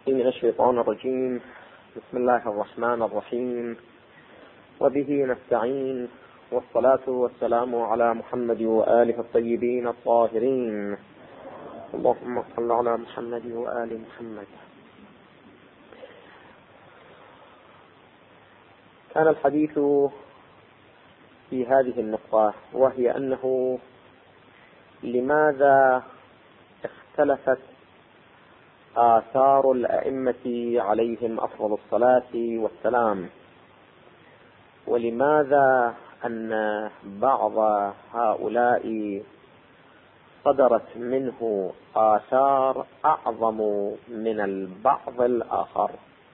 من الشيطان الرجيم. بسم الله الرحمن الرحيم، وبه نستعين، والصلاة والسلام على محمد وآله الطيبين الطاهرين. اللهم صل على محمد وآل محمد. كان الحديث في هذه النقطة، وهي أنه لماذا اختلفت آثار الأئمة عليهم أفضل الصلاة والسلام، ولماذا أن بعض هؤلاء صدرت منه آثار أعظم من البعض الآخر.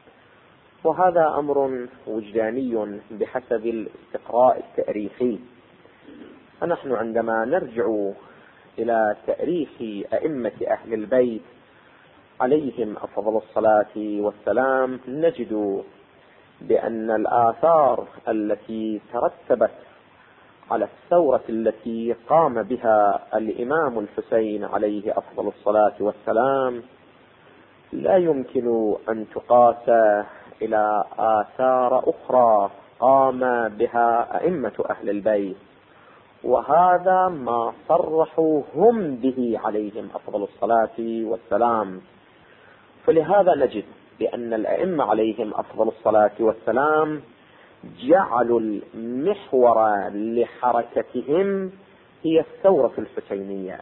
وهذا أمر وجداني بحسب الاستقراء التاريخي. فنحن عندما نرجع إلى تاريخ أئمة أهل البيت عليهم أفضل الصلاة والسلام، نجد بأن الآثار التي ترتبت على الثورة التي قام بها الإمام الحسين عليه أفضل الصلاة والسلام لا يمكن أن تقاس إلى آثار أخرى قام بها أئمة أهل البيت، وهذا ما صرحوا هم به عليهم أفضل الصلاة والسلام. فلهذا نجد بأن الأئمة عليهم أفضل الصلاة والسلام جعلوا المحور لحركتهم هي الثورة الحسينية،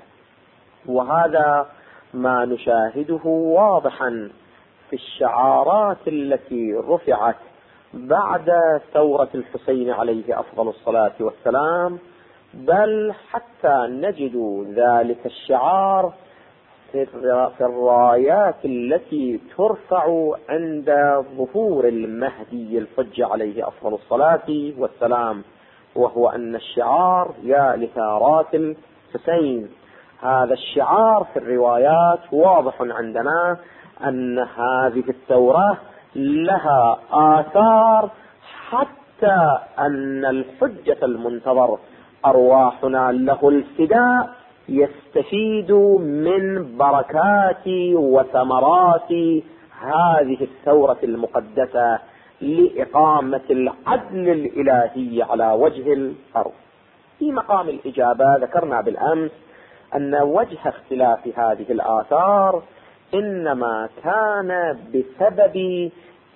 وهذا ما نشاهده واضحا في الشعارات التي رفعت بعد ثورة الحسين عليه أفضل الصلاة والسلام، بل حتى نجد ذلك الشعار في الرايات التي ترفع عند ظهور المهدي الحج عليه أفضل الصلاة والسلام، وهو أن الشعار يا لثارات الحسين. هذا الشعار في الروايات واضح عندنا أن هذه الثورة لها آثار، حتى أن الحجة المنتظر أرواحنا له الفداء يستفيد من بركات وثمرات هذه الثورة المقدسة لإقامة العدل الإلهي على وجه الأرض. في مقام الإجابة ذكرنا بالأمس أن وجه اختلاف هذه الآثار إنما كان بسبب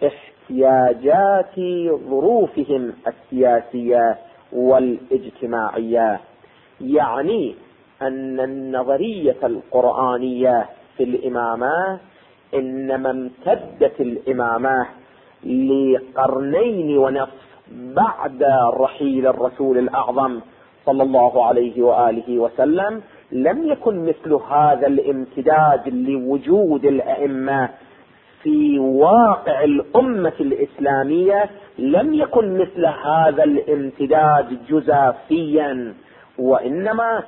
احتياجات ظروفهم السياسية والاجتماعية، يعني أن النظرية القرآنية في الإمامة إنما امتدت الإمامة لقرنين ونصف بعد رحيل الرسول الأعظم صلى الله عليه وآله وسلم. لم يكن مثل هذا الامتداد لوجود الأئمة في واقع الأمة الإسلامية، لم يكن مثل هذا الامتداد جزافيا، وإنما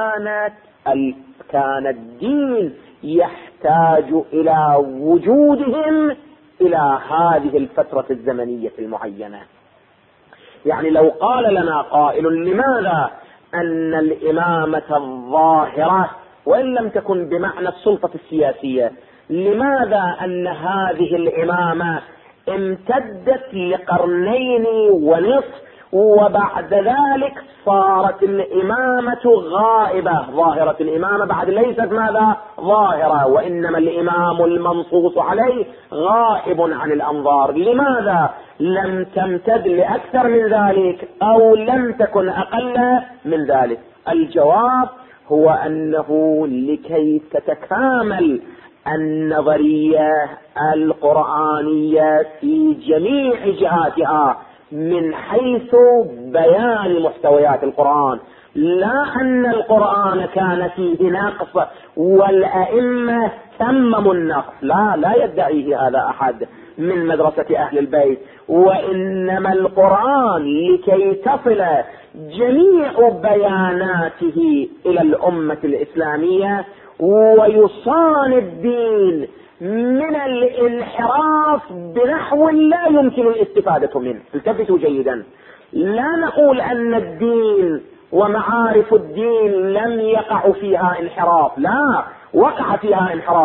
كان الدين يحتاج إلى وجودهم إلى هذه الفترة الزمنية المعينة. يعني لو قال لنا قائل لماذا أن الإمامة الظاهرة، وإن لم تكن بمعنى السلطة السياسية، لماذا أن هذه الإمامة امتدت لقرنين ونصف وبعد ذلك صارت الإمامة غائبة؟ ظاهرة الإمامة بعد ليست ماذا ظاهرة، وإنما الإمام المنصوص عليه غائب عن الأنظار. لماذا لم تمتد لأكثر من ذلك أو لم تكن أقل من ذلك؟ الجواب هو أنه لكي تتكامل النظرية القرآنية في جميع جهاتها من حيث بيان محتويات القرآن، لا أن القرآن كان فيه نقص والأئمة تمموا النقص، لا يدعيه هذا أحد من مدرسة أهل البيت، وإنما القرآن لكي تصل جميع بياناته إلى الأمة الإسلامية ويصان الدين من الانحراف بنحو لا يمكن الاستفادة منه. التفتوا جيدا، لا نقول أن الدين ومعارف الدين لم يقع فيها انحراف، لا، وقع فيها انحراف،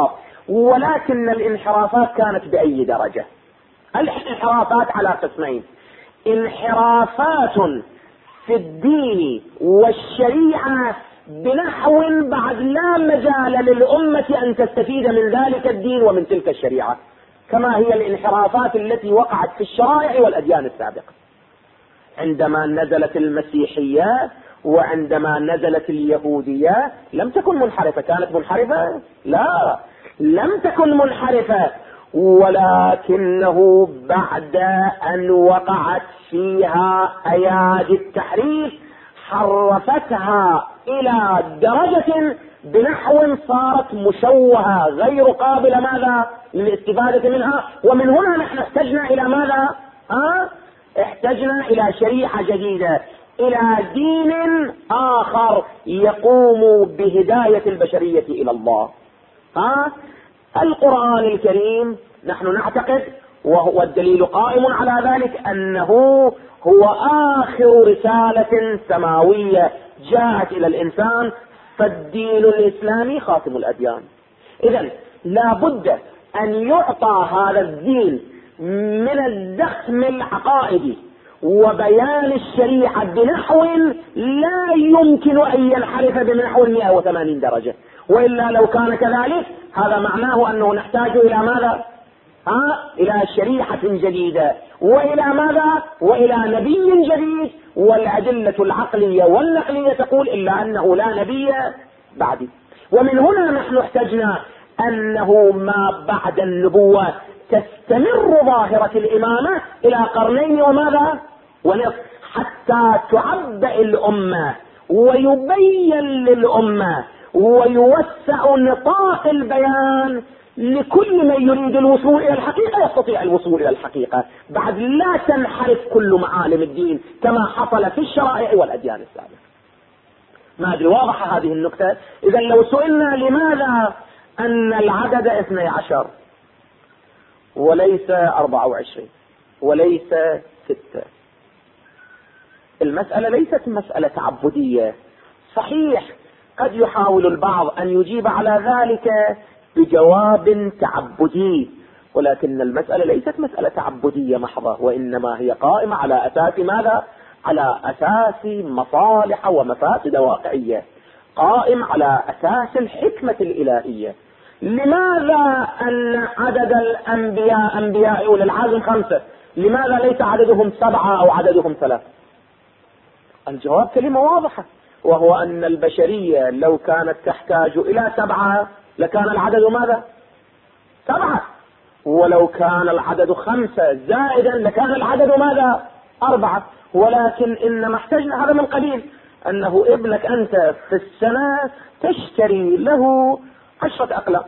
ولكن الانحرافات كانت بأي درجة؟ الانحرافات على قسمين: انحرافات في الدين والشريعة بنحو بعد لا مجال للأمة أن تستفيد من ذلك الدين ومن تلك الشريعة، كما هي الانحرافات التي وقعت في الشرائع والأديان السابقة. عندما نزلت المسيحية وعندما نزلت اليهودية لم تكن منحرفة. كانت منحرفة؟ لا، لم تكن منحرفة، ولكنه بعد أن وقعت فيها أيادي التحريف حرفتها إلى درجة بنحو صارت مشوهة غير قابلة ماذا للاستفادة منها. ومن هنا نحن احتجنا إلى ماذا؟ احتجنا إلى شريعة جديدة، إلى دين آخر يقوم بهداية البشرية إلى الله. القرآن الكريم نحن نعتقد، وهو الدليل قائم على ذلك، أنه هو آخر رسالة سماوية جاءت إلى الإنسان، فالدين الإسلامي خاتم الأديان. إذن لا بد أن يعطى هذا الدين من الزخم العقائدي وبيان الشريعة بنحو لا يمكن أن ينحرف بنحو 180 درجة، وإلا لو كان كذلك هذا معناه أنه نحتاج إلى ماذا؟ إلى شريعة جديدة، وإلى ماذا؟ وإلى نبي جديد. والأدلة العقلية والنقلية تقول إلا أنه لا نبي بعدي. ومن هنا نحن احتجنا أنه ما بعد النبوة تستمر ظاهرة الإمامة إلى قرنين وماذا؟ ونصف، حتى تعبأ الأمة ويبين للأمة ويوسع نطاق البيان لكل من يريد الوصول إلى الحقيقة يستطيع الوصول إلى الحقيقة، بعد لا تنحرف كل معالم الدين كما حصل في الشرائع والأديان السابقة. ما أدري واضحة هذه النقطة؟ إذا لو سئلنا لماذا أن العدد 12 وليس 24 وليس 6، المسألة ليست مسألة تعبدية. صحيح قد يحاول البعض أن يجيب على ذلك بجواب تعبدي، ولكن المسألة ليست مسألة تعبدية محضة، وإنما هي قائمة على أساس ماذا؟ على أساس مصالح ومفاسد واقعية، قائم على أساس الحكمة الإلهية. لماذا أن عدد الأنبياء أنبياء أولي العزم 5؟ لماذا ليس عددهم 7 أو عددهم 3؟ الجواب كلمة واضحة، وهو أن البشرية لو كانت تحتاج إلى 7 لكان العدد ماذا؟ 7، ولو كان العدد 5 زائدا لكان العدد ماذا؟ 4. ولكن إنما احتجنا هذا من قليل، أنه ابنك أنت في السنة تشتري له 10 أقلام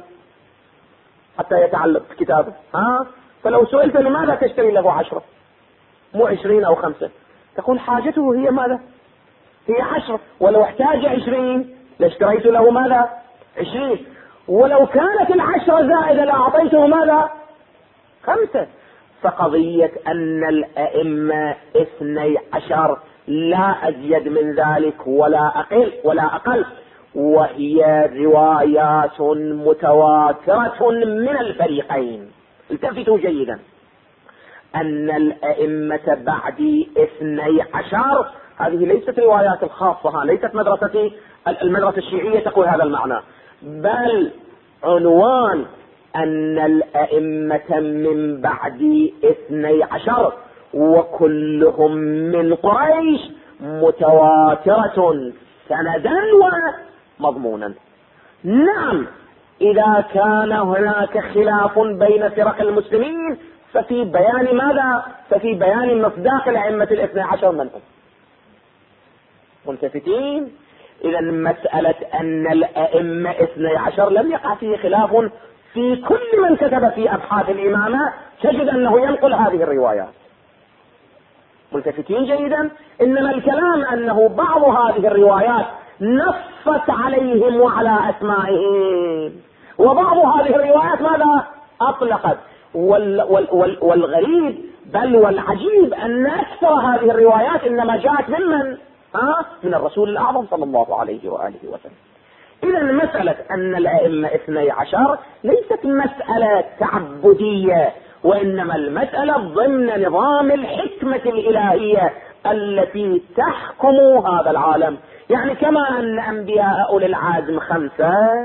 حتى يتعلم كتابه، فلو سئلت لماذا تشتري له 10 مو 20 أو 5، تقول حاجته هي ماذا؟ هي 10، ولو احتاج 20 لاشتريت له ماذا؟ 20، ولو كانت 10 زائدة لأعطيته ماذا؟ 5. فقضية أن الأئمة 12 لا أزيد من ذلك ولا أقل، وهي روايات متواترة من الفريقين. التفتوا جيدا، أن الأئمة بعد 12 هذه ليست روايات الخاصة، ليست المدرسة الشيعية تقول هذا المعنى، بل عنوان أن الأئمة من بعد 12 وكلهم من قريش متواترة سندا ومضمونا. نعم، إذا كان هناك خلاف بين فرق المسلمين ففي بيان ماذا؟ ففي بيان مصداق الأئمة 12 من هم. ملتفتين؟ إذا مسألة أن الأئمة 12 لم يقع فيه خلاف، في كل من كتب في أبحاث الإمامة تجد أنه ينقل هذه الروايات. ملتفتين جيدا؟ إنما الكلام أنه بعض هذه الروايات نصت عليهم وعلى أسمائهم، وبعض هذه الروايات ماذا؟ أطلقت. والغريب بل والعجيب أن أكثر هذه الروايات إنما جاءت من الرسول الأعظم صلى الله عليه وآله وسلم. إذا مسألة أن الأئمة 12 ليست مسألة تعبدية، وإنما المسألة ضمن نظام الحكمة الإلهية التي تحكم هذا العالم. يعني كما أن أنبياء أولي العزم 5،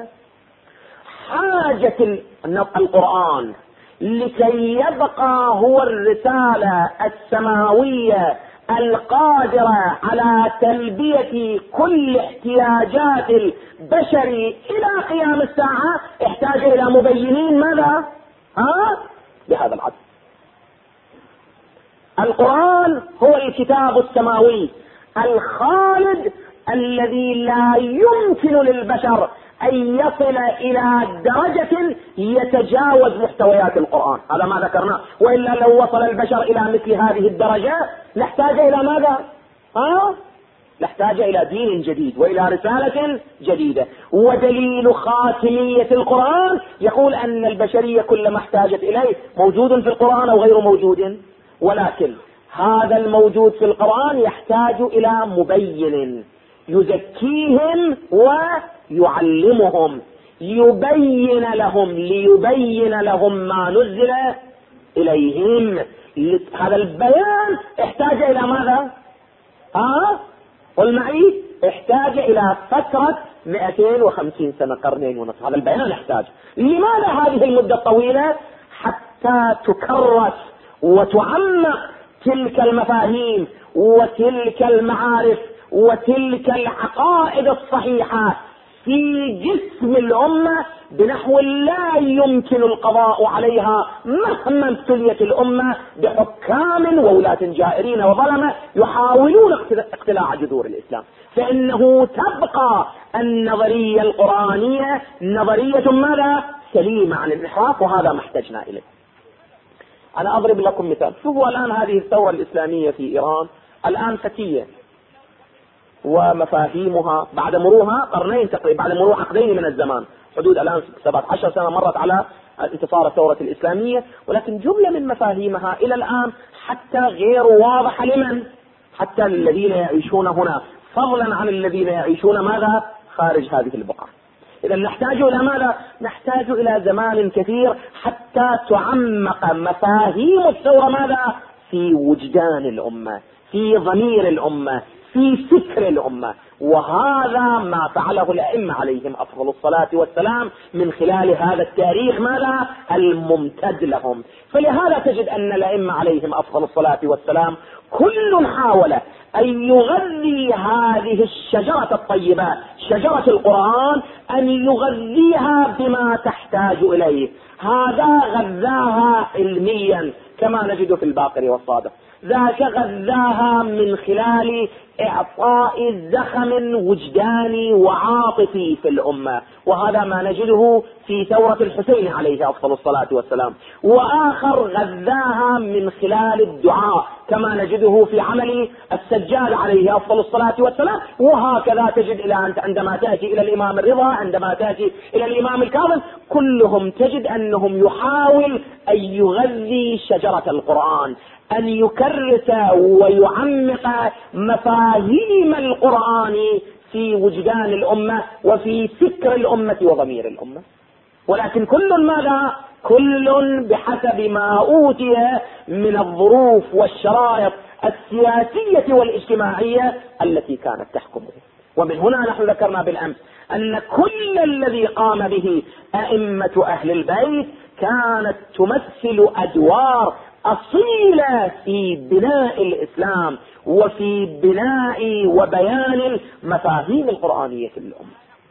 حاجة القرآن لكي يبقى هو الرسالة السماوية القادرة على تلبية كل احتياجات البشر إلى قيام الساعة، احتاج إلى مبينين ماذا؟ بهذا العدل. القرآن هو الكتاب السماوي الخالد الذي لا يمكن للبشر أن يصل إلى درجة يتجاوز محتويات القرآن. هذا ما ذكرناه، وإلا لو وصل البشر إلى مثل هذه الدرجة نحتاج إلى ماذا؟ نحتاج إلى دين جديد وإلى رسالة جديدة. ودليل خاتمية القرآن يقول أن البشرية كلما احتاجت إليه موجود في القرآن أو غير موجود، ولكن هذا الموجود في القرآن يحتاج إلى مبين يزكيهم ويعلمهم، ليبين لهم ما نزل إليهم. هذا البيان احتاج إلى ماذا؟ قل معي، احتاج إلى فترة 250 سنة، قرنين ونصف. هذا البيان يحتاج. لماذا هذه المدة الطويلة؟ حتى تكرس وتعمق تلك المفاهيم وتلك المعارف وتلك العقائد الصحيحة في جسم الأمة بنحو لا يمكن القضاء عليها مهما ابتليت الأمة بحكام وولاة جائرين وظلمة يحاولون اقتلاع جذور الإسلام. فإنه تبقى النظرية القرآنية نظرية ماذا؟ سليمة عن الانحراف، وهذا ما احتجنا إليه. أنا أضرب لكم مثال. شوفوا الآن هذه الثورة الإسلامية في إيران الآن فتية، ومفاهيمها بعد مرورها قرنين تقريبا، بعد مرور عقدين من الزمان، حدود الآن 17 سنة مرت على انتصار الثورة الإسلامية، ولكن جملة من مفاهيمها إلى الآن حتى غير واضحة لمن؟ حتى الذين يعيشون هنا، فضلا عن الذين يعيشون ماذا؟ خارج هذه البقعة. إذا نحتاج إلى ماذا؟ نحتاج إلى زمان كثير حتى تعمق مفاهيم الثورة ماذا؟ في وجدان الأمة، في ضمير الأمة، في فكر الأمة. وهذا ما فعله الأئمة عليهم أفضل الصلاة والسلام من خلال هذا التاريخ ماذا؟ الممتد لهم. فلهذا تجد أن الأئمة عليهم أفضل الصلاة والسلام كل حاول أن يغذي هذه الشجرة الطيبة، شجرة القرآن، أن يغذيها بما تحتاج إليه. هذا غذاها علميا كما نجد في الباقر والصادق، ذاك غذاها من خلال إعطاء زخم وجداني وعاطفي في الأمة، وهذا ما نجده في ثورة الحسين عليه أفضل الصلاة والسلام. وآخر غذاها من خلال الدعاء كما نجده في عمل السجاد عليه أفضل الصلاة والسلام. وهكذا تجد إلى أنت عندما تأتي إلى الإمام الرضا، عندما تأتي إلى الإمام الكاظم، كلهم تجد أنهم يحاول أن يغذي شجرة القرآن، أن يكرس ويعمق مفاهيم القرآن في وجدان الأمة وفي فكر الأمة وضمير الأمة. ولكن كل ماذا؟ كل بحسب ما أوتي من الظروف والشرائط السياسية والاجتماعية التي كانت تحكمه. ومن هنا نحن ذكرنا بالأمس أن كل الذي قام به أئمة أهل البيت كانت تمثل أدوار أصيلة في بناء الإسلام وفي بناء وبيان المفاهيم القرآنية في الأمة.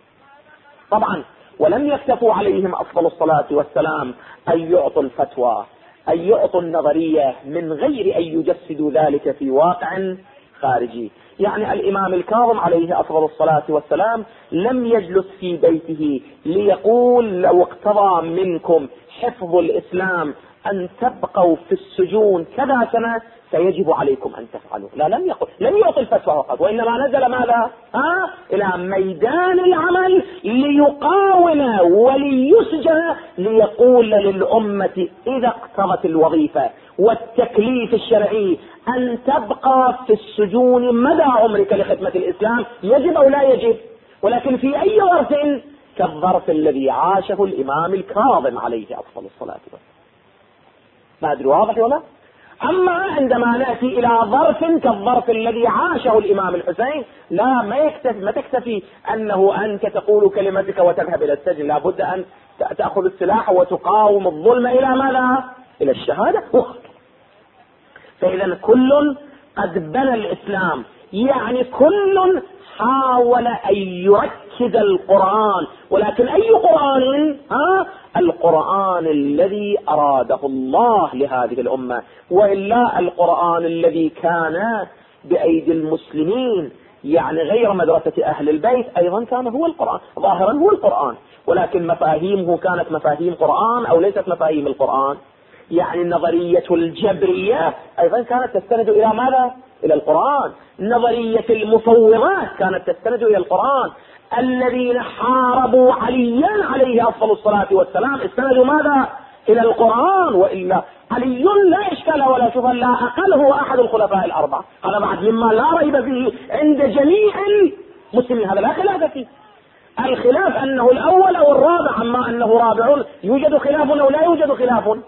طبعا ولم يكتفوا عليهم أفضل الصلاة والسلام أن يعطوا الفتوى، أن يعطوا النظرية من غير أن يجسدوا ذلك في واقع خارجي. يعني الإمام الكاظم عليه أفضل الصلاة والسلام لم يجلس في بيته ليقول لو اقتضى منكم حفظ الإسلام أن تبقوا في السجون كذا سنة سيجب عليكم أن تفعلوا. لا، لم يعطي الفتوى فقط، وإنما نزل ماذا؟ إلى ميدان العمل ليقاوم وليسجن، ليقول للأمة إذا اقتضت الوظيفة والتكليف الشرعي أن تبقى في السجون مدى عمرك لخدمة الإسلام، يجب أو لا يجب؟ ولكن في أي ظرف؟ كالظرف الذي عاشه الإمام الكاظم عليه أفضل الصلاة والسلام. ما أدري واضح ولا؟ أما عندما نأتي إلى ظرف كالظرف الذي عاشه الإمام الحسين، لا، ما تكتفي أنه أنت تقول كلمتك وتذهب إلى السجن، لا بد أن تأخذ السلاح وتقاوم الظلم إلى ماذا؟ إلى الشهادة. فإذا كل قد بنى الإسلام، يعني كل حاول أن يركز القرآن، ولكن أي قرآن؟ القرآن الذي أراده الله لهذه الأمة، وإلا القرآن الذي كان بأيدي المسلمين، يعني غير مدرسة أهل البيت، أيضا كان هو القرآن، ظاهرا هو القرآن، ولكن مفاهيمه كانت مفاهيم قرآن أو ليست مفاهيم القرآن. يعني النظرية الجبرية أيضا كانت تستند إلى ماذا؟ إلى القرآن. نظرية المفوضات كانت تستند إلى القرآن. الذين حاربوا عليا عليه أفضل الصلاة والسلام استندوا ماذا؟ إلى القرآن، وإلا علي لا إشكال ولا شبهة، لا أقل هو أحد الخلفاء الأربعة، هذا بعد مما لا ريب فيه عند جميع المسلمين، هذا لا خلاف فيه. الخلاف أنه الأول أو الرابع، أما أنه رابع يوجد خلاف أو لا يوجد خلاف.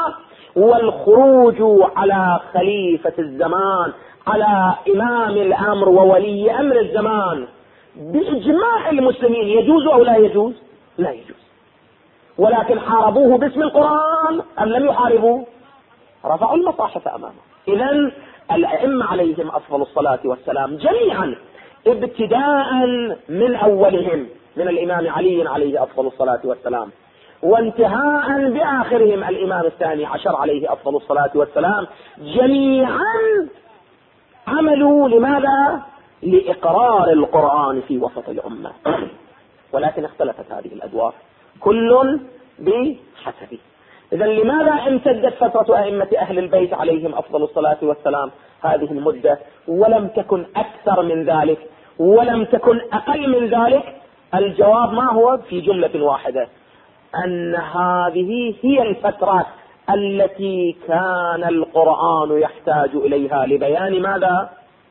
والخروج على خليفة الزمان، على إمام الأمر وولي أمر الزمان بإجماع المسلمين يجوز أو لا يجوز؟ لا يجوز. ولكن حاربوه باسم القرآن أم لم يحاربوه؟ رفعوا المصاحف أمامه. إذن الأئمة عليهم أفضل الصلاة والسلام جميعا، ابتداء من أولهم من الإمام علي عليه أفضل الصلاة والسلام، وانتهاء بآخرهم الإمام الثاني عشر عليه أفضل الصلاة والسلام، جميعا عملوا لماذا؟ لإقرار القرآن في وسط الأمة. ولكن اختلفت هذه الأدوار كل بحسبه. إذن لماذا امتدت فترة أئمة أهل البيت عليهم أفضل الصلاة والسلام هذه المدة ولم تكن أكثر من ذلك ولم تكن أقل من ذلك؟ الجواب ما هو؟ في جملة واحدة، أن هذه هي الفترة التي كان القرآن يحتاج إليها لبيان ماذا؟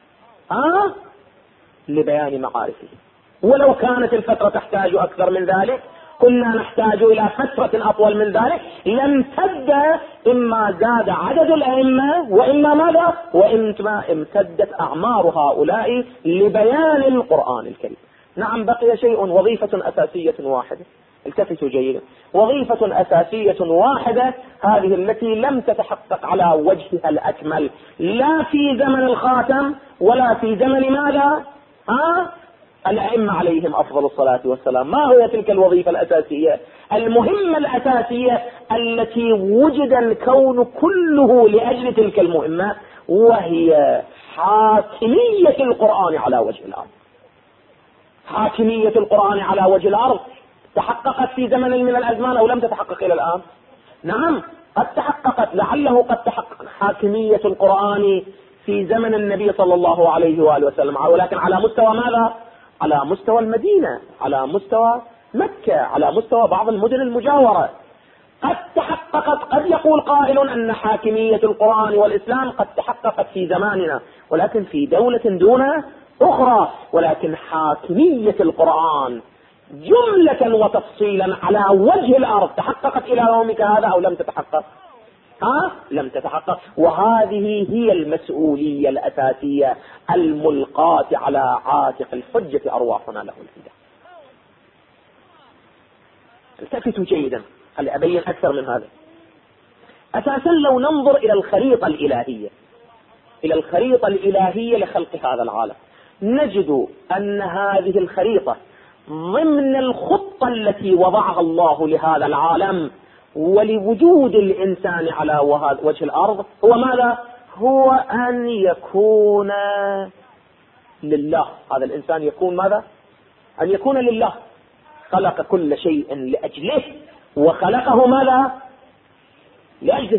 لبيان معارفه. ولو كانت الفترة تحتاج أكثر من ذلك كنا نحتاج إلى فترة أطول من ذلك، لامتد، إما زاد عدد الأئمة وإما ماذا؟ وإما امتدت أعمار هؤلاء لبيان القرآن الكريم. نعم، بقي شيء، وظيفة أساسية واحدة، التفتوا جيدا، وظيفة أساسية واحدة، هذه التي لم تتحقق على وجهها الأكمل لا في زمن الخاتم ولا في زمن ماذا؟ الأئمة عليهم أفضل الصلاة والسلام. ما هي تلك الوظيفة الأساسية المهمة الأساسية التي وجد الكون كله لأجل تلك المهمة؟ وهي حاكمية القرآن على وجه الأرض. حاكمية القرآن على وجه الأرض تحققت في زمن من الأزمان أو لم تتحقق إلى الآن؟ نعم، قد تحققت، لعله قد تحقق حاكمية القرآن في زمن النبي صلى الله عليه وآله وسلم، ولكن على مستوى ماذا؟ على مستوى المدينة، على مستوى مكة، على مستوى بعض المدن المجاورة. قد تحققت، قد يقول قائل أن حاكمية القرآن والإسلام قد تحققت في زماننا، ولكن في دولة دون أخرى. ولكن حاكمية القرآن جملة وتفصيلا على وجه الأرض تحققت إلى يومك هذا أو لم تتحقق؟ لم تتحقق. وهذه هي المسؤولية الأساسية الملقاة على عاتق الحجة أرواحنا له الفداء. التفتوا جيدا، خلي أبين أكثر من هذا. أساسا لو ننظر إلى الخريطة الإلهية، إلى الخريطة الإلهية لخلق هذا العالم، نجد أن هذه الخريطة ضمن الخطة التي وضعها الله لهذا العالم ولوجود الإنسان على وجه الأرض هو ماذا؟ هو أن يكون لله. هذا الإنسان يكون ماذا؟ أن يكون لله. خلق كل شيء لأجله، وخلقه ماذا؟ لأجله.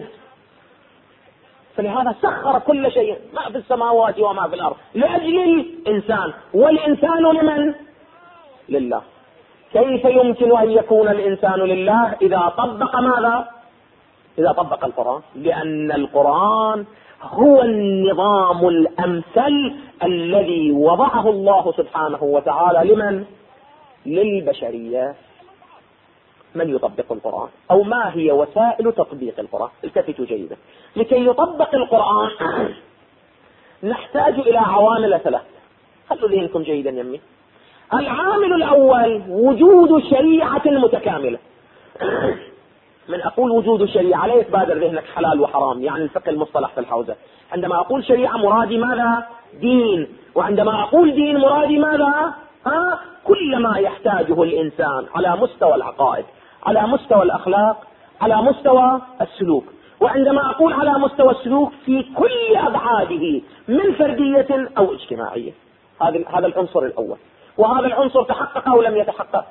فلهذا سخر كل شيء ما في السماوات وما في الأرض لأجل الإنسان، والإنسان لمن؟ لله. كيف يمكن أن يكون الإنسان لله إذا طبق ماذا؟ إذا طبق القرآن، لأن القرآن هو النظام الأمثل الذي وضعه الله سبحانه وتعالى لمن؟ للبشرية من يطبق القرآن، أو ما هي وسائل تطبيق القرآن. التفتوا جيدا. لكي يطبق القرآن نحتاج إلى عوامل ثلاث. خلوا ذهنكم جيدا يمي. العامل الأول وجود شريعة متكاملة. من أقول وجود شريعة لا يتبادر ذهنك حلال وحرام، يعني الفقه المصطلح في الحوزة. عندما أقول شريعة مرادي ماذا؟ دين. وعندما أقول دين مرادي ماذا؟ كل ما يحتاجه الإنسان على مستوى العقائد، على مستوى الأخلاق، على مستوى السلوك. وعندما أقول على مستوى السلوك في كل أبعاده من فردية أو اجتماعية. هذا العنصر الأول. وهذا العنصر تحقق أو لم يتحقق؟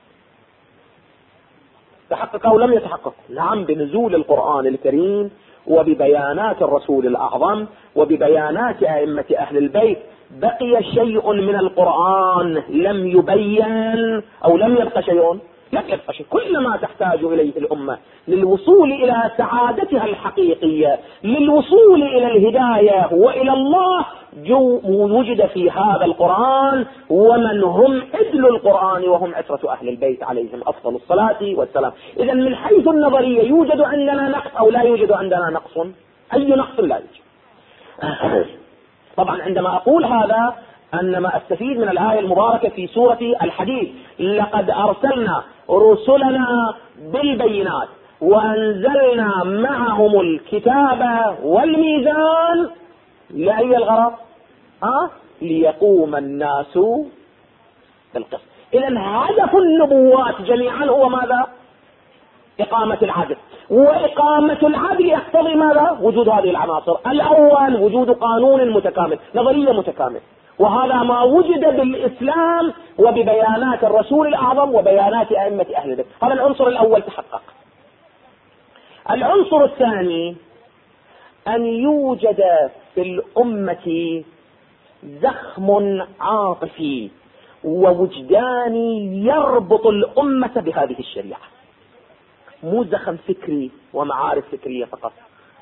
تحقق أو لم يتحقق؟ نعم، بنزول القرآن الكريم وببيانات الرسول الأعظم وببيانات أئمة أهل البيت. بقي شيء من القرآن لم يبين أو لم يبقى شيء؟ لم يبقى شيء. كل ما تحتاج إليه الأمة للوصول إلى سعادتها الحقيقية، للوصول إلى الهداية وإلى الله، وجد في هذا القرآن. ومن هم عدل القرآن وهم عترة أهل البيت عليهم أفضل الصلاة والسلام. إذا من حيث النظرية يوجد عندنا نقص أو لا يوجد عندنا نقص؟ أي نقص لا يوجد. طبعا عندما أقول هذا أنما أستفيد من الآية المباركة في سورة الحديد: لقد أرسلنا رسلنا بالبينات وأنزلنا معهم الكتاب والميزان. لأي الغرض؟ ليقوم الناس بالقسط. إذن هدف النبوات جميعا هو ماذا؟ إقامة العدل. وإقامة العدل يقتضي ماذا؟ وجود هذه العناصر. الأول وجود قانون متكامل، نظرية متكامل، وهذا ما وجد بالإسلام وببيانات الرسول الأعظم وبيانات أئمة أهل البيت. هذا العنصر الأول تحقق. العنصر الثاني أن يوجد في الأمة زخم عاطفي ووجداني يربط الأمة بهذه الشريعة، مو زخم فكري ومعارف فكرية فقط.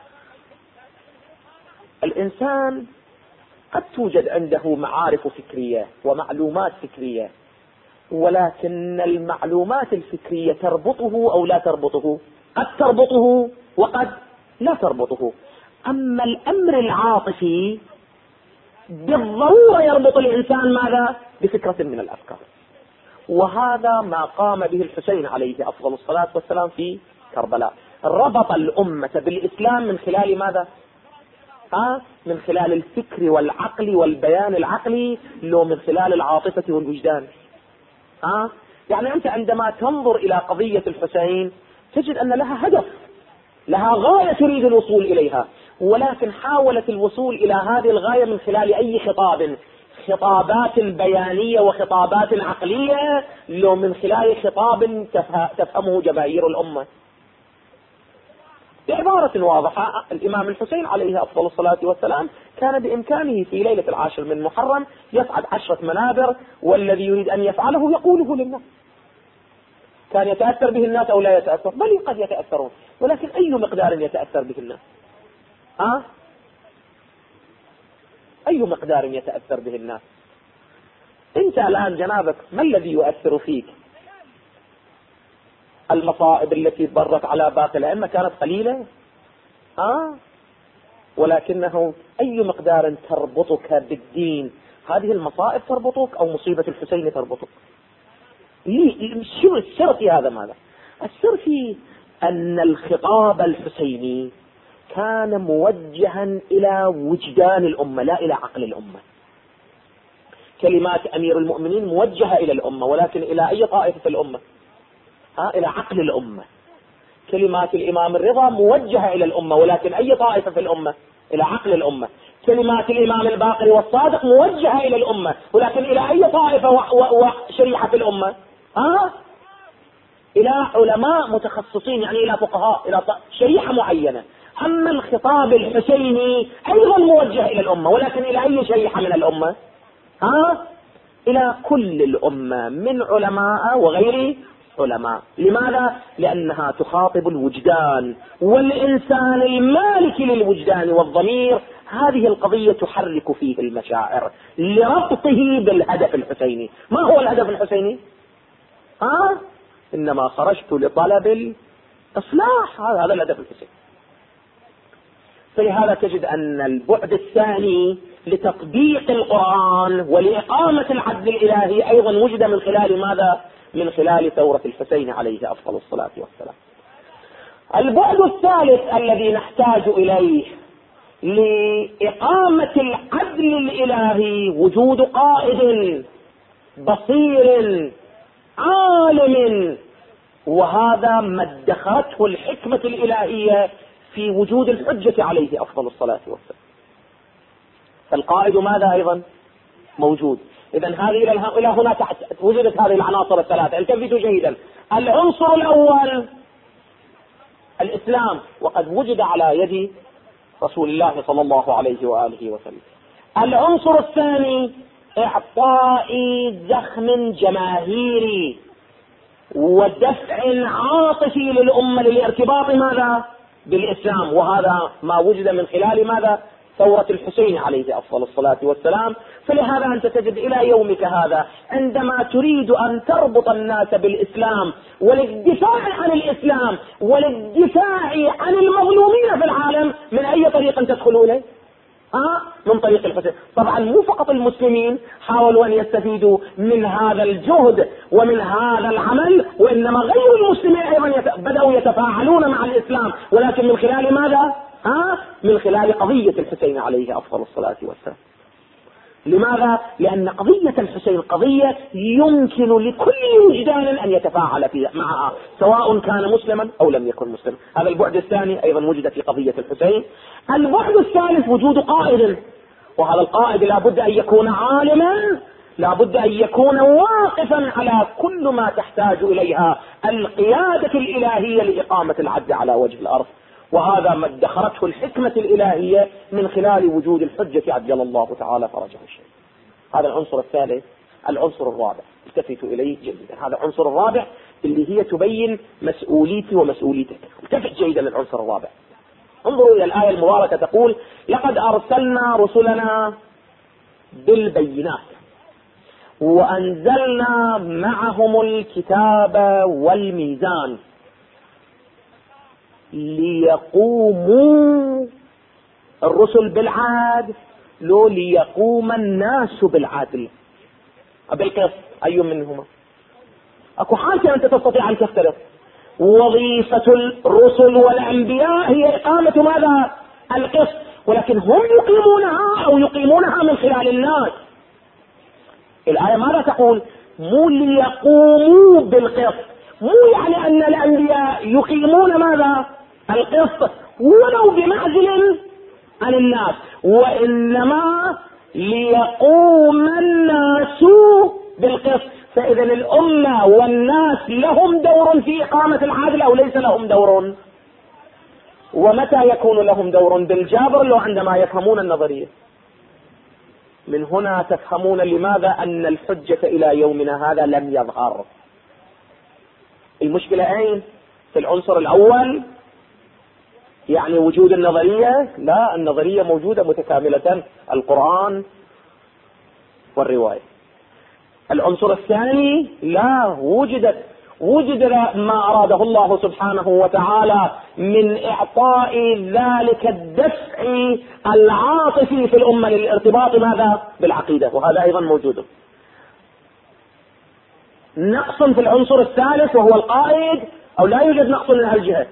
الإنسان قد توجد عنده معارف فكرية ومعلومات فكرية، ولكن المعلومات الفكرية تربطه أو لا تربطه؟ قد تربطه وقد لا تربطه. أما الأمر العاطفي بالضرورة يربط الإنسان ماذا؟ بفكرة من الأفكار. وهذا ما قام به الحسين عليه أفضل الصلاة والسلام في كربلاء. ربط الأمة بالإسلام من خلال ماذا؟ من خلال الفكر والعقل والبيان العقلي، لو من خلال العاطفة والوجدان. يعني أنت عندما تنظر إلى قضية الحسين تجد أن لها هدف، لها غاية تريد الوصول إليها، ولكن حاولت الوصول إلى هذه الغاية من خلال أي خطاب؟ خطابات بيانية وخطابات عقلية، لو من خلال خطاب تفهمه جماهير الأمة. بعبارة واضحة، الإمام الحسين عليه أفضل الصلاة والسلام كان بإمكانه في ليلة 10 من محرم يصعد 10 منابر، والذي يريد أن يفعله يقوله للناس. كان يتأثر به الناس أو لا يتأثر؟ بل قد يتأثرون، ولكن أي مقدار يتأثر به الناس؟ أي مقدار يتأثر به الناس؟ أنت الآن جنابك ما الذي يؤثر فيك؟ المصائب التي مرت على باقي الأئمة كانت قليلة، ولكنه أي مقدار تربطك بالدين؟ هذه المصائب تربطك أو مصيبة الحسين تربطك؟ شو السر في هذا؟ ماذا السر في أن الخطاب الحسيني كان موجها إلى وجدان الأمة لا إلى عقل الأمة. كلمات أمير المؤمنين موجهة إلى الأمة، ولكن إلى أي طائفة في الأمة؟ إلى عقل الأمة. كلمات الإمام الرضا موجهة إلى الأمة، ولكن أي طائفة في الأمة؟ إلى عقل الأمة. كلمات الإمام الباقر والصادق موجهة إلى الأمة، ولكن إلى أي طائفة وشريحة في الأمة؟ إلى علماء متخصصين، يعني إلى فقهاء، إلى شريحة معينة. أما الخطاب الحسيني أيضا موجه إلى الأمة، ولكن إلى أي شريحة من الأمة؟ إلى كل الأمة من علماء وغير علماء. لماذا؟ لأنها تخاطب الوجدان والإنسان المالك للوجدان والضمير. هذه القضية تحرك فيه المشاعر لربطه بالهدف الحسيني. ما هو الهدف الحسيني؟ إنما خرجت لطلب الإصلاح. هذا الهدف الحسين. فلهذا تجد أن البعد الثاني لتطبيق القرآن ولإقامة العدل الإلهي أيضا وجد من خلال ماذا؟ من خلال ثورة الحسين عليه أفضل الصلاة والسلام. البعد الثالث الذي نحتاج إليه لإقامة العدل الإلهي وجود قائد بصير عالم، وهذا ما ادخرته الحكمة الإلهية في وجود الحجة عليه أفضل الصلاة والسلام. فالقائد ماذا أيضا موجود. إذن هذه إلى هنا وجدت هذه العناصر الثلاثة. التفتوا جيدا. العنصر الأول الإسلام، وقد وجد على يد رسول الله صلى الله عليه وآله وسلم. العنصر الثاني إعطاء زخم جماهيري ودفع عاطفي للأمة للارتباط ماذا؟ بالإسلام، وهذا ما وجد من خلال ماذا؟ ثورة الحسين عليه أفضل الصلاة والسلام. فلهذا أنت تجد إلى يومك هذا عندما تريد أن تربط الناس بالإسلام وللدفاع عن الإسلام وللدفاع عن المظلومين في العالم، من أي طريق تدخلوا إليه؟ من طريق الحسين. طبعا مو فقط المسلمين حاولوا أن يستفيدوا من هذا الجهد ومن هذا العمل، وإنما غير المسلمين أيضا بدأوا يتفاعلون مع الإسلام، ولكن من خلال ماذا؟ من خلال قضية الحسين عليه أفضل الصلاة والسلام. لماذا؟ لأن قضية الحسين قضية يمكن لكل وجدان أن يتفاعل فيها معها، سواء كان مسلما أو لم يكن مسلما. هذا البعد الثاني أيضا وجد في قضية الحسين. البعد الثالث وجود قائد، وهذا القائد لا بد أن يكون عالما، لا بد أن يكون واقفا على كل ما تحتاج إليها القيادة الإلهية لإقامة العدل على وجه الأرض، وهذا ما ادخرته الحكمة الإلهية من خلال وجود الحجة عجل الله تعالى فرجه الشيء. هذا العنصر الثالث. العنصر الرابع التفتوا إليه جيدا. هذا العنصر الرابع اللي هي تبين مسؤوليتي ومسؤوليتك. التفت جيدا للعنصر الرابع. انظروا إلى الآية المباركة تقول: لقد أرسلنا رسلنا بالبينات وأنزلنا معهم الكتاب والميزان ليقوموا الرسل بالعدل، لو ليقوم الناس بالعدل. بالقسط أي منهما؟ أكو حاجة أنت تستطيع أن تفترض. وظيفة الرسل والأنبياء هي إقامة ماذا؟ القسط، ولكن هم يقيمونها أو يقيمونها من خلال الناس. الآية ماذا تقول؟ مو ليقوموا بالقسط، مو يعني أن الأنبياء يقيمون ماذا؟ القسط ولو بمعزل عن الناس، وإنما ليقوم الناس بالقسط. فإذا الأمة والناس لهم دور في إقامة العدل أو ليس لهم دور؟ ومتى يكون لهم دور؟ بالجابر لو عندما يفهمون النظرية. من هنا تفهمون لماذا أن الحجة إلى يومنا هذا لم يظهر. المشكلة أين؟ في العنصر الأول، يعني وجود النظرية. لا، النظرية موجودة متكاملة، القرآن والرواية. العنصر الثاني لا، وجد ما أراده الله سبحانه وتعالى من إعطاء ذلك الدفع العاطفي في الأمة للارتباط ماذا؟ بالعقيدة، وهذا أيضا موجود. نقص في العنصر الثالث وهو القائد، أو لا يوجد نقص من هالجهة.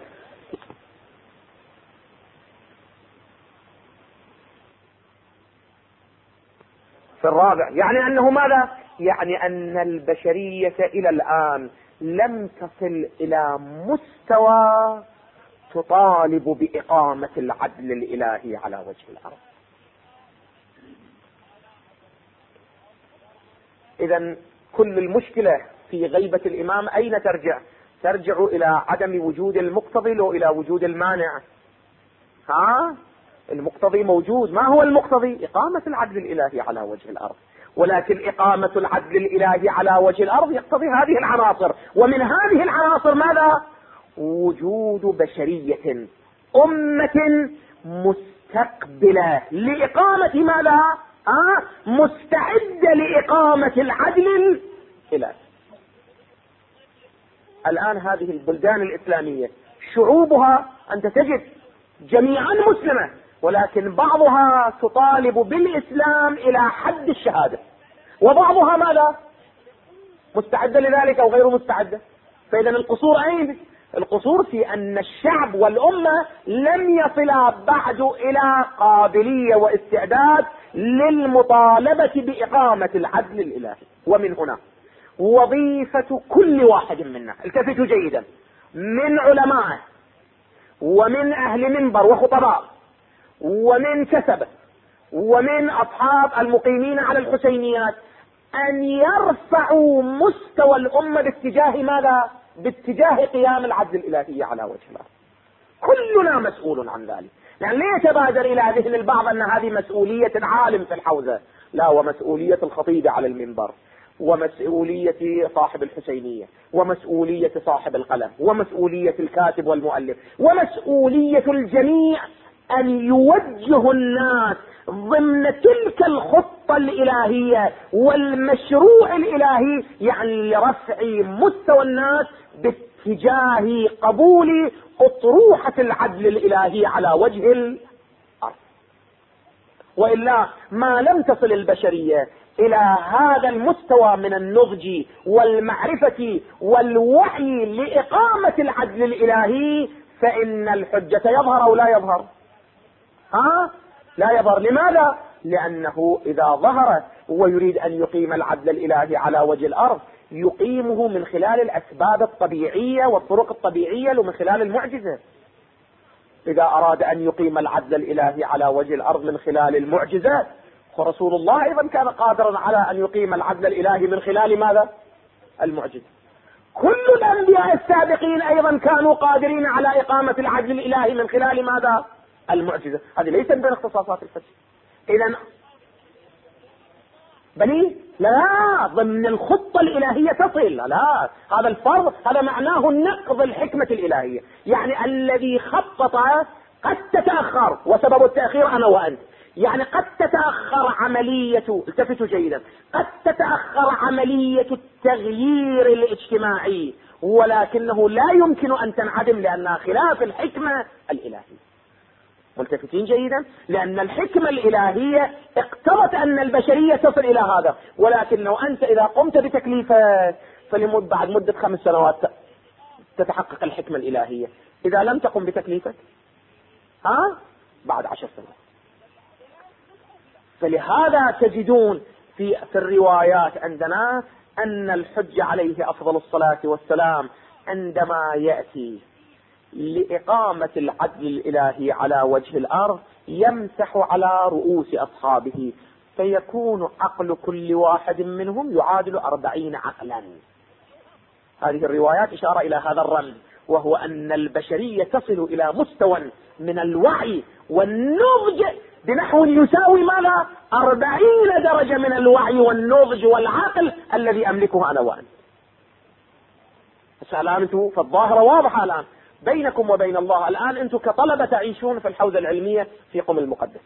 في الرابع يعني أنه ماذا؟ يعني أن البشرية إلى الآن لم تصل إلى مستوى تطالب بإقامة العدل الإلهي على وجه الأرض. إذن كل المشكلة في غيبة الإمام أين ترجع؟ ترجع إلى عدم وجود المقتضي وإلى وجود المانع. المقتضي موجود. ما هو المقتضي؟ إقامة العدل الإلهي على وجه الأرض، ولكن إقامة العدل الإلهي على وجه الأرض يقتضي هذه العناصر، ومن هذه العناصر ماذا؟ وجود بشرية، أمة مستقبلة لإقامة ماذا؟ مستعدة لإقامة العدل الإلهي. الآن هذه البلدان الإسلامية شعوبها أنت تجد جميعا مسلمة، ولكن بعضها تطالب بالإسلام إلى حد الشهادة، وبعضها ماذا؟ مستعدة لذلك أو غير مستعدة. فإذا القصور أين؟ القصور في أن الشعب والأمة لم يصلا بعد إلى قابلية واستعداد للمطالبة بإقامة العدل الإلهي. ومن هنا وظيفة كل واحد منا، التفتوا جيدا، من علماء ومن أهل منبر وخطباء ومن كسبة ومن أصحاب المقيمين على الحسينيات، أن يرفعوا مستوى الأمة باتجاه ماذا؟ باتجاه قيام العدل الإلهي على وجه الأرض. كلنا مسؤول عن ذلك. يعني لا يتبادر إلى ذهن البعض أن هذه مسؤولية عالم في الحوزة، لا، ومسؤولية الخطيب على المنبر، ومسؤولية صاحب الحسينية، ومسؤولية صاحب القلم، ومسؤولية الكاتب والمؤلف، ومسؤولية الجميع أن يوجه الناس ضمن تلك الخطة الإلهية والمشروع الإلهي، يعني لرفع مستوى الناس باتجاه قبول أطروحة العدل الإلهي على وجه الأرض. وإلا ما لم تصل البشرية إلى هذا المستوى من النضج والمعرفة والوعي لإقامة العدل الإلهي، فإن الحجة يظهر أو لا يظهر؟ لا يظهر. لماذا؟ لأنه إذا ظهر ويريد أن يقيم العدل الإلهي على وجه الأرض يقيمه من خلال الأسباب الطبيعية والطرق الطبيعية ومن خلال المعجزة. إذا أراد أن يقيم العدل الإلهي على وجه الأرض من خلال المعجزات، فرسول الله أيضا كان قادرا على أن يقيم العدل الإلهي من خلال ماذا؟ المعجزة. كل الأنبياء السابقين أيضا كانوا قادرين على إقامة العدل الإلهي من خلال ماذا؟ المعجزة. هذه ليست من اختصاصات الفتح. إذن بني لا، ضمن الخطة الإلهية تصل. لا، هذا الفرض، هذا معناه النقض الحكمة الإلهية. يعني الذي خطط قد تتأخر، وسبب التأخير أنا وأنت. يعني قد تتأخر عملية، التفتوا جيدا، قد تتأخر عملية التغيير الاجتماعي، ولكنه لا يمكن أن تنعدم لأنها خلاف الحكمة الإلهية. ملتفتين جيدا، لأن الحكمة الإلهية اقتضت أن البشرية تصل إلى هذا، ولكن لو أنت إذا قمت بتكليفك فلمد بعد مدة 5 سنوات تتحقق الحكمة الإلهية. إذا لم تقم بتكليفك بعد 10 سنوات. فلهذا تجدون في الروايات عندنا أن الحج عليه أفضل الصلاة والسلام عندما يأتي لإقامة العدل الإلهي على وجه الأرض يمسح على رؤوس أصحابه، فيكون عقل كل واحد منهم يعادل 40 عقلا. هذه الروايات إشارة إلى هذا الرمز، وهو أن البشرية تصل إلى مستوى من الوعي والنضج بنحو يساوي ماذا؟ 40 درجة من الوعي والنضج والعقل الذي أملكه أنا وأنت. الآن أنتم فالظاهرة واضحة الآن بينكم وبين الله. الآن أنتم كطلبة تعيشون في الحوزة العلمية في قم المقدسة،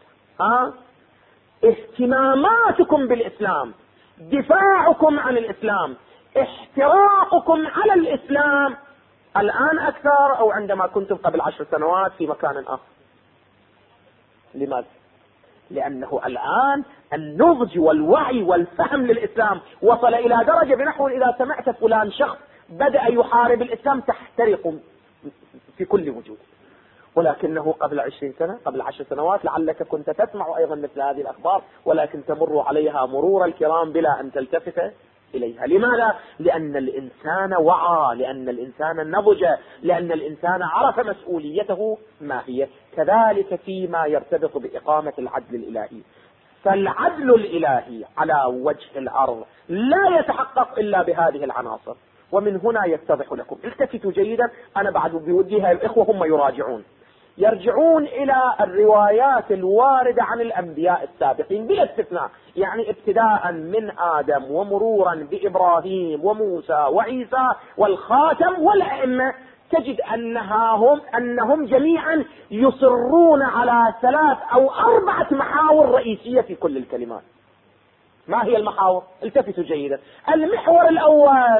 اهتماماتكم بالإسلام، دفاعكم عن الإسلام، احتراقكم على الإسلام الآن أكثر أو عندما كنتم قبل 10 سنوات في مكان آخر. لماذا؟ لأنه الآن النضج والوعي والفهم للإسلام وصل إلى درجة بنحو إذا سمعت فلان شخص بدأ يحارب الإسلام تحترق في كل وجود. ولكنه قبل 20 سنة قبل 10 سنوات لعلك كنت تسمع أيضا مثل هذه الأخبار، ولكن تمر عليها مرور الكرام بلا أن تلتفت إليها. لماذا؟ لأن الإنسان وعى، لأن الإنسان نضج، لأن الإنسان عرف مسؤوليته ما هي. كذلك فيما يرتبط بإقامة العدل الإلهي، فالعدل الإلهي على وجه الأرض لا يتحقق إلا بهذه العناصر. ومن هنا يتضح لكم، التفتوا جيدا، أنا بعد بوديها الإخوة هم يرجعون إلى الروايات الواردة عن الأنبياء السابقين بلا استثناء، يعني ابتداء من آدم ومرورا بإبراهيم وموسى وعيسى والخاتم والأئمة، تجد أنهم جميعا يصرون على 3 أو 4 محاور رئيسية في كل الكلمات. ما هي المحاور؟ التفتوا جيدا. المحور الأول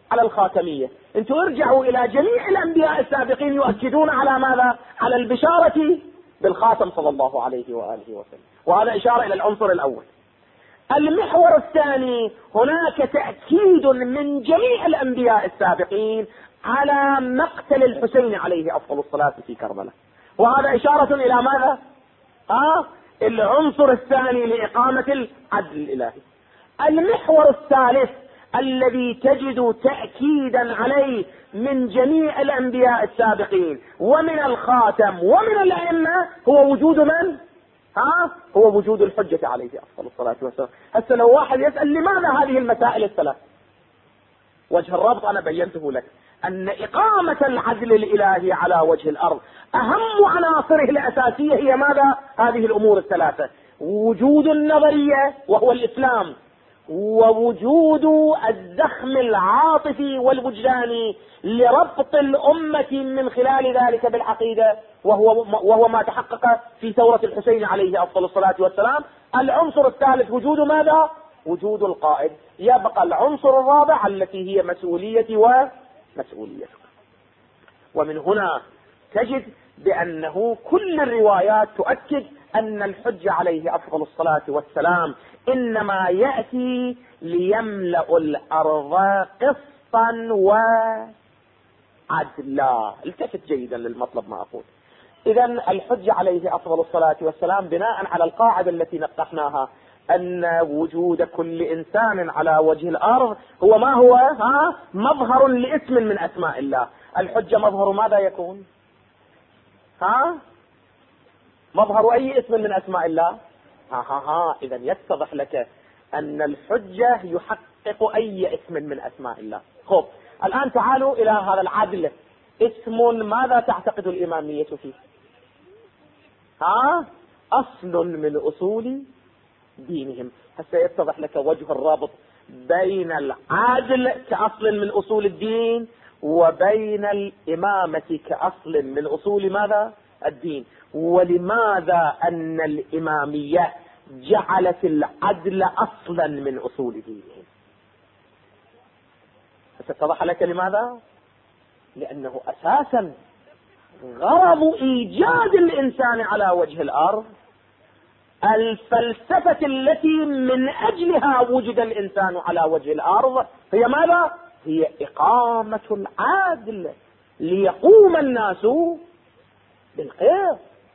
على الخاتمية. انتم ارجعوا الى جميع الانبياء السابقين يؤكدون على ماذا؟ على البشارة بالخاتم صلى الله عليه وآله وسلم. وهذا اشارة الى العنصر الاول. المحور الثاني، هناك تأكيد من جميع الانبياء السابقين على مقتل الحسين عليه افضل الصلاة في كربلاء، وهذا اشارة الى ماذا؟ العنصر الثاني لإقامة العدل الإلهي. المحور الثالث الذي تجد تأكيدا عليه من جميع الأنبياء السابقين ومن الخاتم ومن الأئمة هو وجود من؟ هو وجود الحجة عليه أفضل الصلاة والسلام. هسه لو واحد يسأل لماذا هذه المسائل الثلاث، وجه الربط أنا بينته لك، أن إقامة العدل الإلهي على وجه الأرض أهم عناصره الأساسية هي ماذا؟ هذه الأمور الثلاثة: وجود النظرية وهو الإسلام، ووجود الزخم العاطفي والوجداني لربط الأمة من خلال ذلك بالعقيدة، وهو ما تحقق في ثورة الحسين عليه أفضل الصلاة والسلام. العنصر الثالث وجود ماذا؟ وجود القائد. يبقى العنصر الرابع التي هي مسؤوليتي ومسؤوليتك. ومن هنا تجد بأنه كل الروايات تؤكد أن الحجة عليه أفضل الصلاة والسلام إنما يأتي ليملأ الأرض قسطا وعدلا. التفت جيدا للمطلب ما أقول. إذن الحجة عليه أفضل الصلاة والسلام بناء على القاعدة التي نطقناها أن وجود كل إنسان على وجه الأرض هو ما هو؟ مظهر لاسم من أسماء الله. الحجة مظهر ماذا يكون؟ مظهر أي اسم من أسماء الله؟ إذن يتضح لك أن الحجة يحقق أي اسم من أسماء الله. خب الآن تعالوا إلى هذا العدل. اسم ماذا تعتقد الإمامية فيه؟ أصل من أصول دينهم. هسه يتضح لك وجه الرابط بين العدل كأصل من أصول الدين وبين الإمامة كأصل من أصول ماذا؟ الدين. ولماذا أن الإمامية جعلت العدل أصلا من أصول دينهم؟ ستتضح لك لماذا؟ لأنه أساسا غرض إيجاد الإنسان على وجه الأرض، الفلسفة التي من أجلها وجد الإنسان على وجه الأرض هي ماذا؟ هي إقامة العدل ليقوم الناس بالخير.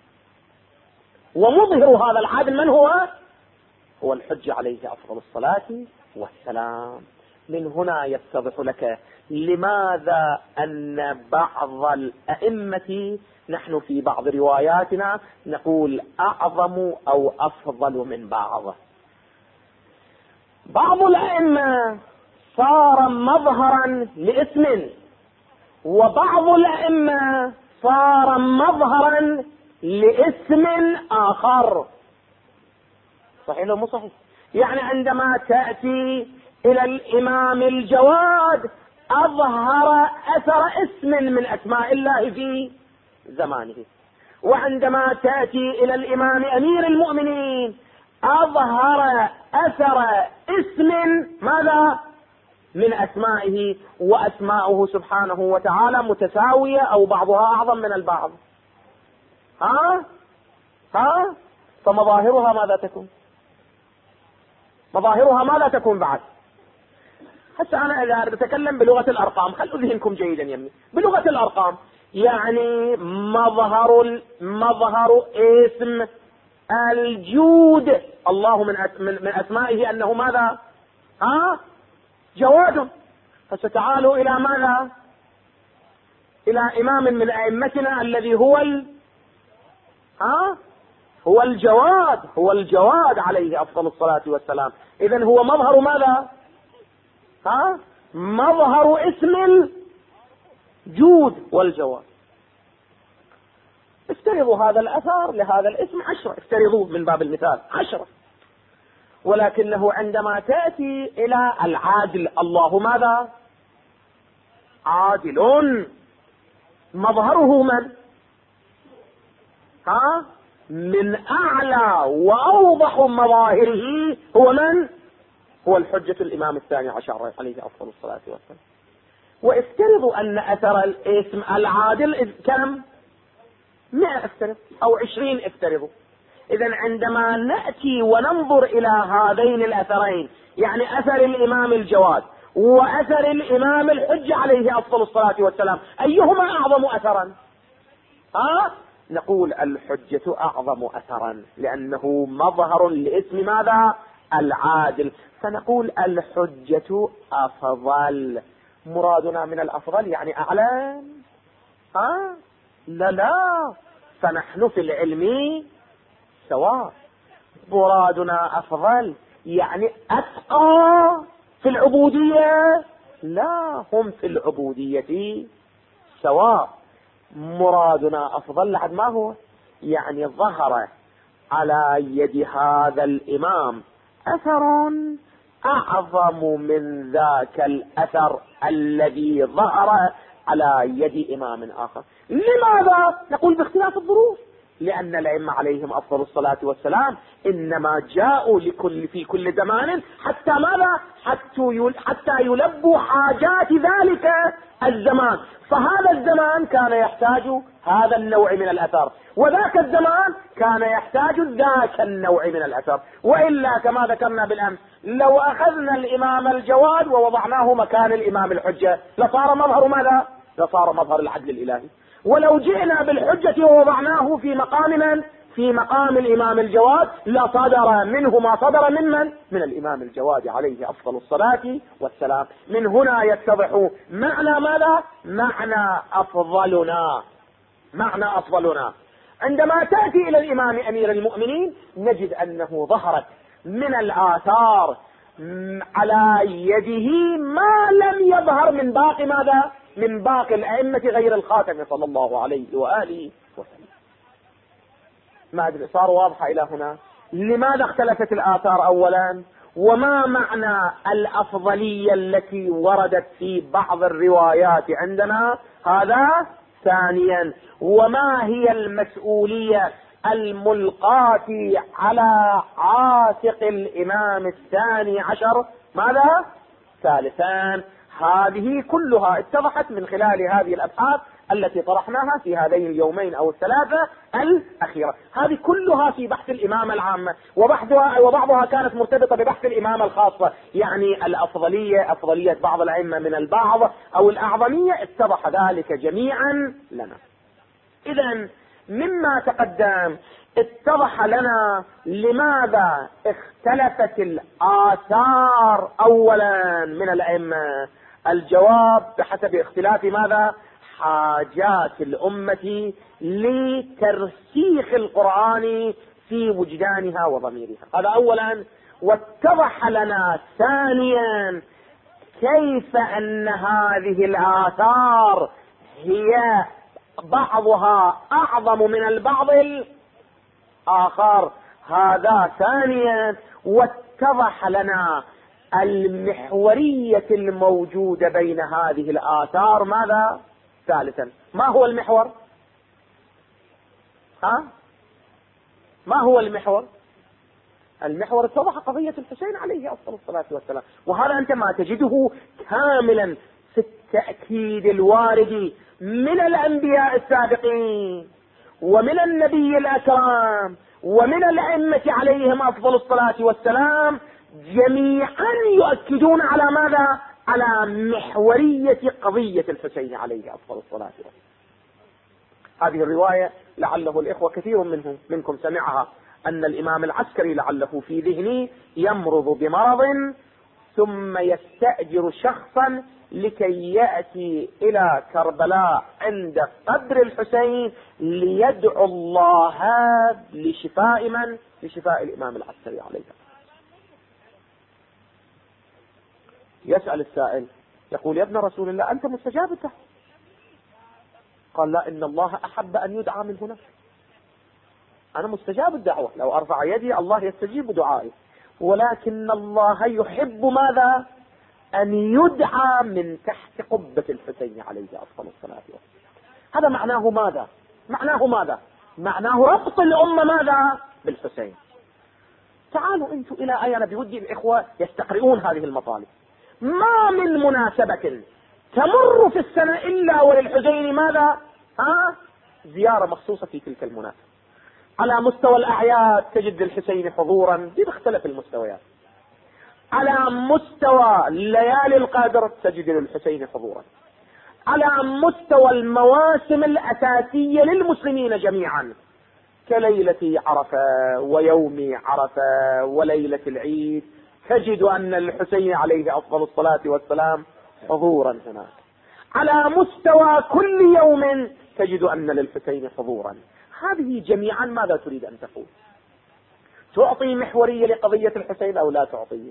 ومظهر هذا العدل من هو؟ هو الحجة عليه أفضل الصلاة والسلام. من هنا يتضح لك لماذا أن بعض الأئمة، نحن في بعض رواياتنا نقول أعظم أو أفضل من بعض. بعض الأئمة صار مظهرا لاسم، وبعض الأئمة صار مظهرا لاسم آخر. صحيح لو مو صحيح؟ يعني عندما تأتي إلى الإمام الجواد أظهر أثر اسم من أسماء الله في زمانه، وعندما تأتي إلى الإمام أمير المؤمنين أظهر أثر اسم ماذا؟ من أسمائه، وأسماؤه سبحانه وتعالى متساوية أو بعضها أعظم من البعض. فمظاهرها ماذا تكون؟ مظاهرها ماذا تكون بعد؟ هسه أنا إذا أتكلم بلغة الأرقام، خلوا ذهنكم جيدا يمي بلغة الأرقام، يعني مظهر اسم الجود، الله من أسمائه أنه ماذا؟ جواد. فستعالوا إلى ماذا؟ إلى إمام من أئمتنا الذي هو هو الجواد عليه أفضل الصلاة والسلام. إذن هو مظهر ماذا؟ مظهر اسم الجود والجواد. افترضوا هذا الأثر لهذا الاسم 10، افترضوه من باب المثال 10، ولكنه عندما تأتي إلى العادل، الله ماذا؟ عادل. مظهره من؟ من أعلى وأوضح مظاهره هو من؟ هو الحجة الإمام الثاني عشر عليه أفضل الصلاة والسلام. وافترضوا أن أثر الاسم العادل كم؟ 100 افترض أو 20 افترضوا. إذا عندما نأتي وننظر إلى هذين الأثرين، يعني أثر الإمام الجواد وأثر الإمام الحجة عليه أفضل الصلاة والسلام، أيهما أعظم أثرا؟ نقول الحجة أعظم أثرا، لأنه مظهر لاسم ماذا؟ العادل، فنقول الحجة أفضل. مرادنا من الأفضل يعني أعلى؟ لا، فنحن في العلم سواء. مرادنا أفضل يعني أتقى في العبودية؟ لا، هم في العبودية سواء. مرادنا أفضل لحد ما هو؟ يعني ظهر على يد هذا الإمام أثر أعظم من ذاك الأثر الذي ظهر على يد إمام آخر. لماذا؟ نقول باختلاف الظروف، لأن الأئمة عليهم أفضل الصلاة والسلام إنما جاءوا في كل زمان حتى ماذا؟ حتى يلبوا حاجات ذلك الزمان. فهذا الزمان كان يحتاج هذا النوع من الأثر، وذاك الزمان كان يحتاج ذاك النوع من الأثر. وإلا كما ذكرنا بالأمس، لو أخذنا الإمام الجواد ووضعناه مكان الإمام الحجة لصار مظهر ماذا؟ لصار مظهر العدل الإلهي. ولو جئنا بالحجة ووضعناه في مقام من؟ في مقام الإمام الجواد لصدر منه ما صدر من الإمام الجواد عليه أفضل الصلاة والسلام. من هنا يتضح معنى ماذا؟ معنى أفضلنا. عندما تأتي إلى الإمام أمير المؤمنين نجد أنه ظهرت من الآثار على يده ما لم يظهر من باقي ماذا؟ من باقي الأئمة غير الخاتم صلى الله عليه وآله وسلم. ما أدري صار واضحة إلى هنا؟ لماذا اختلفت الآثار أولا؟ وما معنى الأفضلية التي وردت في بعض الروايات عندنا؟ هذا ثانيا. وما هي المسؤولية الملقاة على عاتق الإمام الثاني عشر؟ ماذا؟ ثالثا. هذه كلها اتضحت من خلال هذه الأبحاث التي طرحناها في هذين اليومين أو الثلاثة الأخيرة. هذه كلها في بحث الإمامة العامة، وبعضها كانت مرتبطة ببحث الإمامة الخاصة، يعني الأفضلية، أفضلية بعض الأئمة من البعض أو الأعظمية، اتضح ذلك جميعا لنا. إذن مما تقدم اتضح لنا لماذا اختلفت الآثار أولا من الأئمة. الجواب بحسب اختلاف ماذا؟ حاجات الأمة لترسيخ القرآن في وجدانها وضميرها، هذا أولا. واتضح لنا ثانيا كيف أن هذه الآثار هي بعضها أعظم من البعض الآخر، هذا ثانيا. واتضح لنا المحورية الموجودة بين هذه الآثار ماذا؟ ثالثا. ما هو المحور؟ ما هو المحور؟ المحور اتضح قضية الحسين عليه أفضل الصلاة والسلام، وهذا أنت ما تجده كاملا في التأكيد الوارد من الأنبياء السابقين ومن النبي الأكرم ومن الأئمة عليهم أفضل الصلاة والسلام، جميعا يؤكدون على ماذا؟ على محورية قضية الحسين عليه أفضل الصلاة والسلام. هذه الرواية لعله الإخوة كثير منكم سمعها، أن الإمام العسكري لعله في ذهني يمرض بمرض ثم يستأجر شخصا لكي يأتي إلى كربلاء عند قبر الحسين ليدعو الله لشفاء من؟ لشفاء الإمام العسكري عليه. يسأل السائل يقول: يا ابن رسول الله أنت مستجاب الدعوة. قال: لا، إن الله أحب أن يدعى من هنا. أنا مستجاب الدعوة، لو أرفع يدي الله يستجيب دعائي، ولكن الله يحب ماذا؟ أن يدعى من تحت قبة الحسين عليه أفضل الصلاة والسلام. هذا معناه ماذا؟ معناه ربط الأمة ماذا؟ بالحسين. تعالوا أنتم إلى أنا بودي الإخوة يستقرؤون هذه المطالب. ما من مناسبة تمر في السنة إلا وللحسين ماذا؟ زيارة مخصوصة في تلك المناسبة. على مستوى الأعياد تجد للحسين حضورا بمختلف المستويات. على مستوى ليالي القدر تجد للحسين حضورا. على مستوى المواسم الأساسية للمسلمين جميعا كليلة عرفة ويوم عرفة وليلة العيد تجد أن الحسين عليه أفضل الصلاة والسلام حضورا هناك. على مستوى كل يوم تجد أن للحسين حضورا. هذه جميعا ماذا تريد أن تقول؟ تعطي محورية لقضية الحسين أو لا تعطيه؟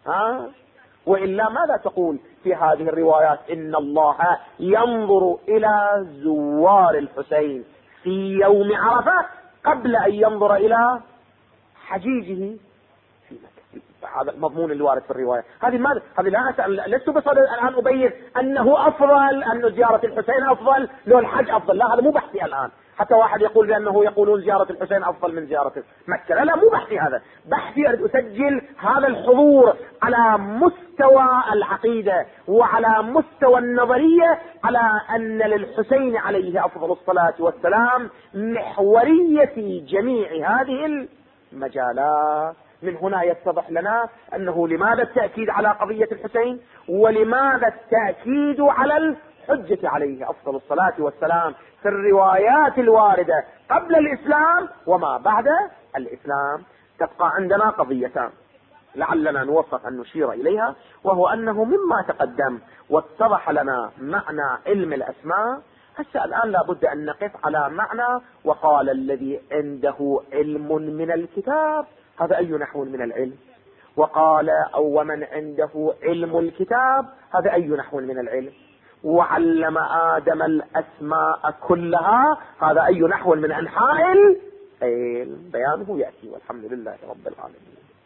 وإلا ماذا تقول في هذه الروايات؟ إن الله ينظر إلى زوار الحسين في يوم عرفة قبل أن ينظر إلى حجيجه في مكة. هذا المضمون الوارد في الرواية. هذه لا أسأل، لست بصدد الآن أبين أنه أفضل، أن زيارة الحسين أفضل لو الحج أفضل. لا، هذا مو بحثي الآن. حتى واحد يقول بأنه يقولون زيارة الحسين أفضل من زيارة مكة. لا مو بحثي هذا. بحثي أريد أسجل هذا الحضور على مستوى العقيدة وعلى مستوى النظرية، على أن للحسين عليه أفضل الصلاة والسلام محورية في جميع هذه المجالات. من هنا يتضح لنا أنه لماذا التأكيد على قضية الحسين، ولماذا التأكيد على الحجة عليه أفضل الصلاة والسلام في الروايات الواردة قبل الإسلام وما بعد الإسلام. تبقى عندنا قضيتان لعلنا نوفق أن نشير إليها، وهو أنه مما تقدم واتضح لنا معنى علم الأسماء، هسه الآن لابد أن نقف على معنى وقال الذي عنده علم من الكتاب. هذا أي نحو من العلم؟ وقال أو ومن عنده علم الكتاب، هذا أي نحو من العلم؟ وعلم آدم الأسماء كلها، هذا أي نحو من أنحاء العلم؟ بيانه يأتي، والحمد لله رب العالمين.